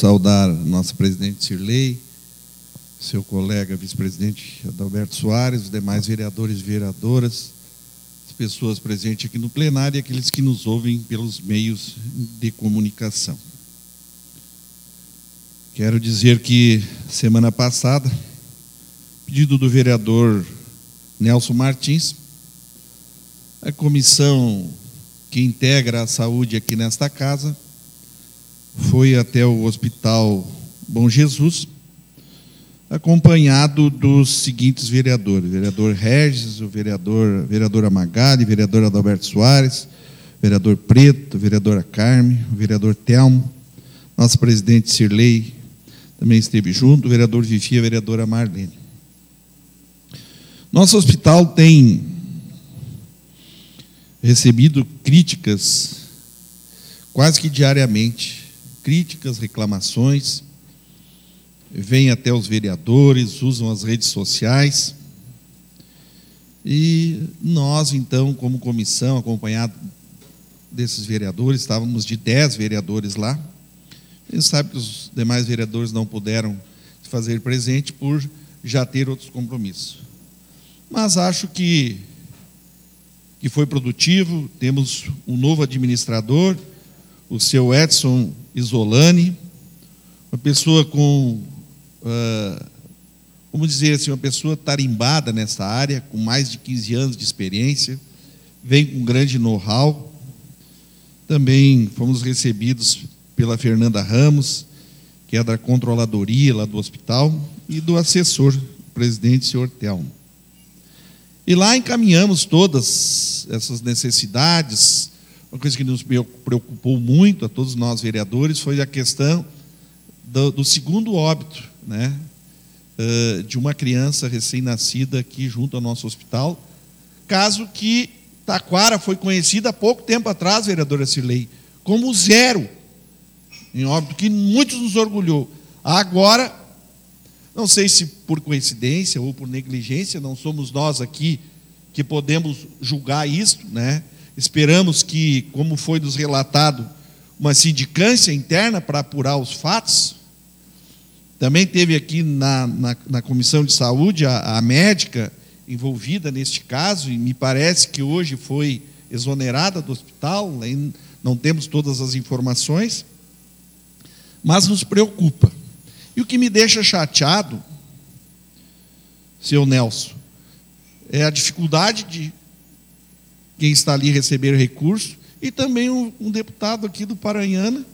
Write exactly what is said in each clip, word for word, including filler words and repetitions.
saudar nossa presidente Cirlei, seu colega vice-presidente Adalberto Soares, os demais vereadores e vereadoras, as pessoas presentes aqui no plenário e aqueles que nos ouvem pelos meios de comunicação. Quero dizer que, semana passada, pedido do vereador Nelson Martins, a comissão que integra a saúde aqui nesta casa foi até o Hospital Bom Jesus, acompanhado dos seguintes vereadores: o vereador Regis, o vereador, a vereadora Magali, o vereador Adalberto Soares, o vereador Preto, a vereadora Carme, o vereador Telmo, nosso presidente Cirlei também esteve junto, o vereador Vivi e a vereadora Marlene. Nosso hospital tem recebido críticas quase que diariamente, críticas, reclamações, vêm até os vereadores, usam as redes sociais, e nós, então, como comissão, acompanhado desses vereadores, estávamos de dez vereadores lá. A gente sabe que os demais vereadores não puderam se fazer presente por já ter outros compromissos. Mas acho que, que foi produtivo. Temos um novo administrador, o seu Edson Isolani, uma pessoa com, uh, vamos dizer assim, uma pessoa tarimbada nessa área, com mais de quinze anos de experiência, vem com grande know-how. Também fomos recebidos pela Fernanda Ramos, que é da controladoria lá do hospital, e do assessor, o presidente, senhor Telmo. E lá encaminhamos todas essas necessidades. Uma coisa que nos preocupou muito a todos nós vereadores foi a questão do, do segundo óbito, né, de uma criança recém-nascida aqui junto ao nosso hospital, caso que Taquara foi conhecida há pouco tempo atrás, vereadora Cirlei, como zero em óbito, que muitos nos orgulhou. Agora, não sei se por coincidência ou por negligência, não somos nós aqui que podemos julgar isso, né? Esperamos que, como foi nos relatado, uma sindicância interna para apurar os fatos. Também teve aqui na, na, na Comissão de Saúde a, a médica envolvida neste caso, e me parece que hoje foi exonerada do hospital, não temos todas as informações, mas nos preocupa. E o que me deixa chateado, seu Nelson, é a dificuldade de quem está ali receber recurso, e também um, um deputado aqui do Paranhana,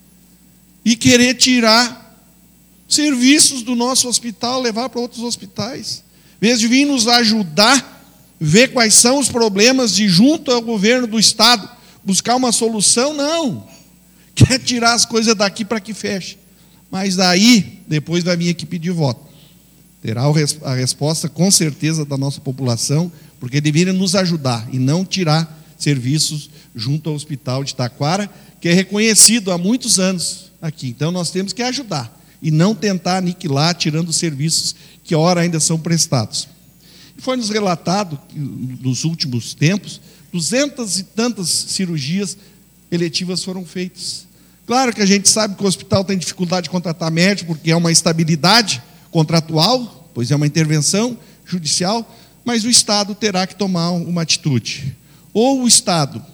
e querer tirar serviços do nosso hospital, levar para outros hospitais. Em vez de vir nos ajudar, ver quais são os problemas de junto ao governo do Estado, buscar uma solução, não. Quer tirar as coisas daqui para que feche. Mas daí, depois vai vir aqui pedir voto. Terá a resposta, com certeza, da nossa população, porque deveria nos ajudar e não tirar serviços junto ao Hospital de Taquara, que é reconhecido há muitos anos aqui. Então, nós temos que ajudar e não tentar aniquilar, tirando os serviços que, ora, ainda são prestados. E foi nos relatado, que, nos últimos tempos, duzentas e tantas cirurgias eletivas foram feitas. Claro que a gente sabe que o hospital tem dificuldade de contratar médico, porque é uma instabilidade contratual, pois é uma intervenção judicial, mas o Estado terá que tomar uma atitude. Ou o Estado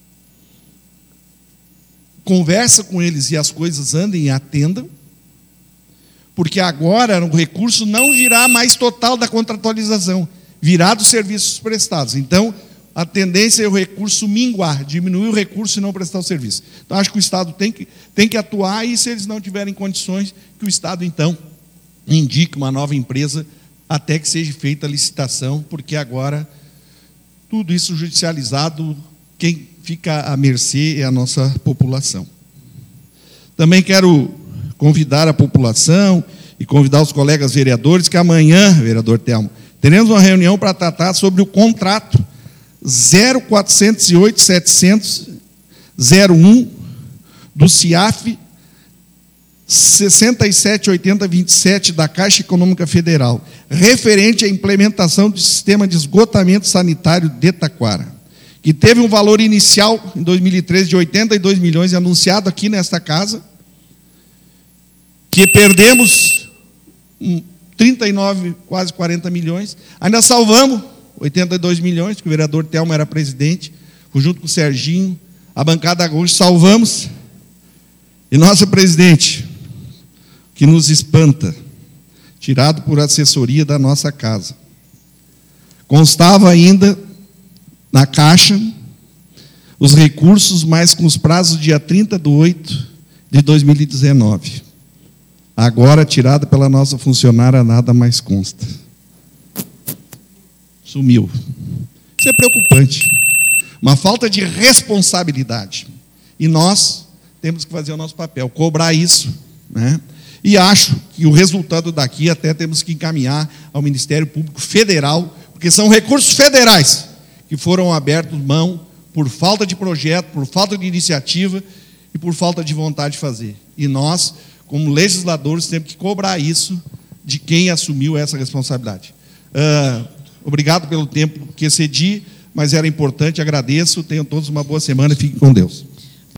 conversa com eles e as coisas andem e atendam, porque agora o recurso não virá mais total da contratualização, virá dos serviços prestados. Então, a tendência é o recurso minguar, diminuir o recurso e não prestar o serviço. Então, acho que o Estado tem que, tem que atuar, e se eles não tiverem condições, que o Estado, então, indique uma nova empresa até que seja feita a licitação, porque agora, tudo isso judicializado, quem fica à mercê é a nossa população. Também quero convidar a população e convidar os colegas vereadores que amanhã, vereador Telmo, teremos uma reunião para tratar sobre o contrato zero quatrocentos e oito, setecentos, zero um do CIAF sessenta e sete oitenta vinte e sete da Caixa Econômica Federal, referente à implementação do sistema de esgotamento sanitário de Taquara, que teve um valor inicial em dois mil e treze de oitenta e dois milhões, anunciado aqui nesta casa, que perdemos trinta e nove, quase quarenta milhões, ainda salvamos oitenta e dois milhões, que o vereador Telmo era presidente, junto com o Serginho, a bancada hoje salvamos. E nossa presidente, que nos espanta, tirado por assessoria da nossa casa, constava ainda na caixa os recursos, mais com os prazos dia trinta de oito de dois mil e dezenove. Agora, tirada pela nossa funcionária, nada mais consta. Sumiu. Isso é preocupante. Uma falta de responsabilidade. E nós temos que fazer o nosso papel, cobrar isso, né? E acho que o resultado daqui até temos que encaminhar ao Ministério Público Federal, porque são recursos federais que foram abertos mão por falta de projeto, por falta de iniciativa e por falta de vontade de fazer. E nós, como legisladores, temos que cobrar isso de quem assumiu essa responsabilidade. Uh, obrigado pelo tempo que excedi, mas era importante, agradeço, tenham todos uma boa semana e fiquem com Deus.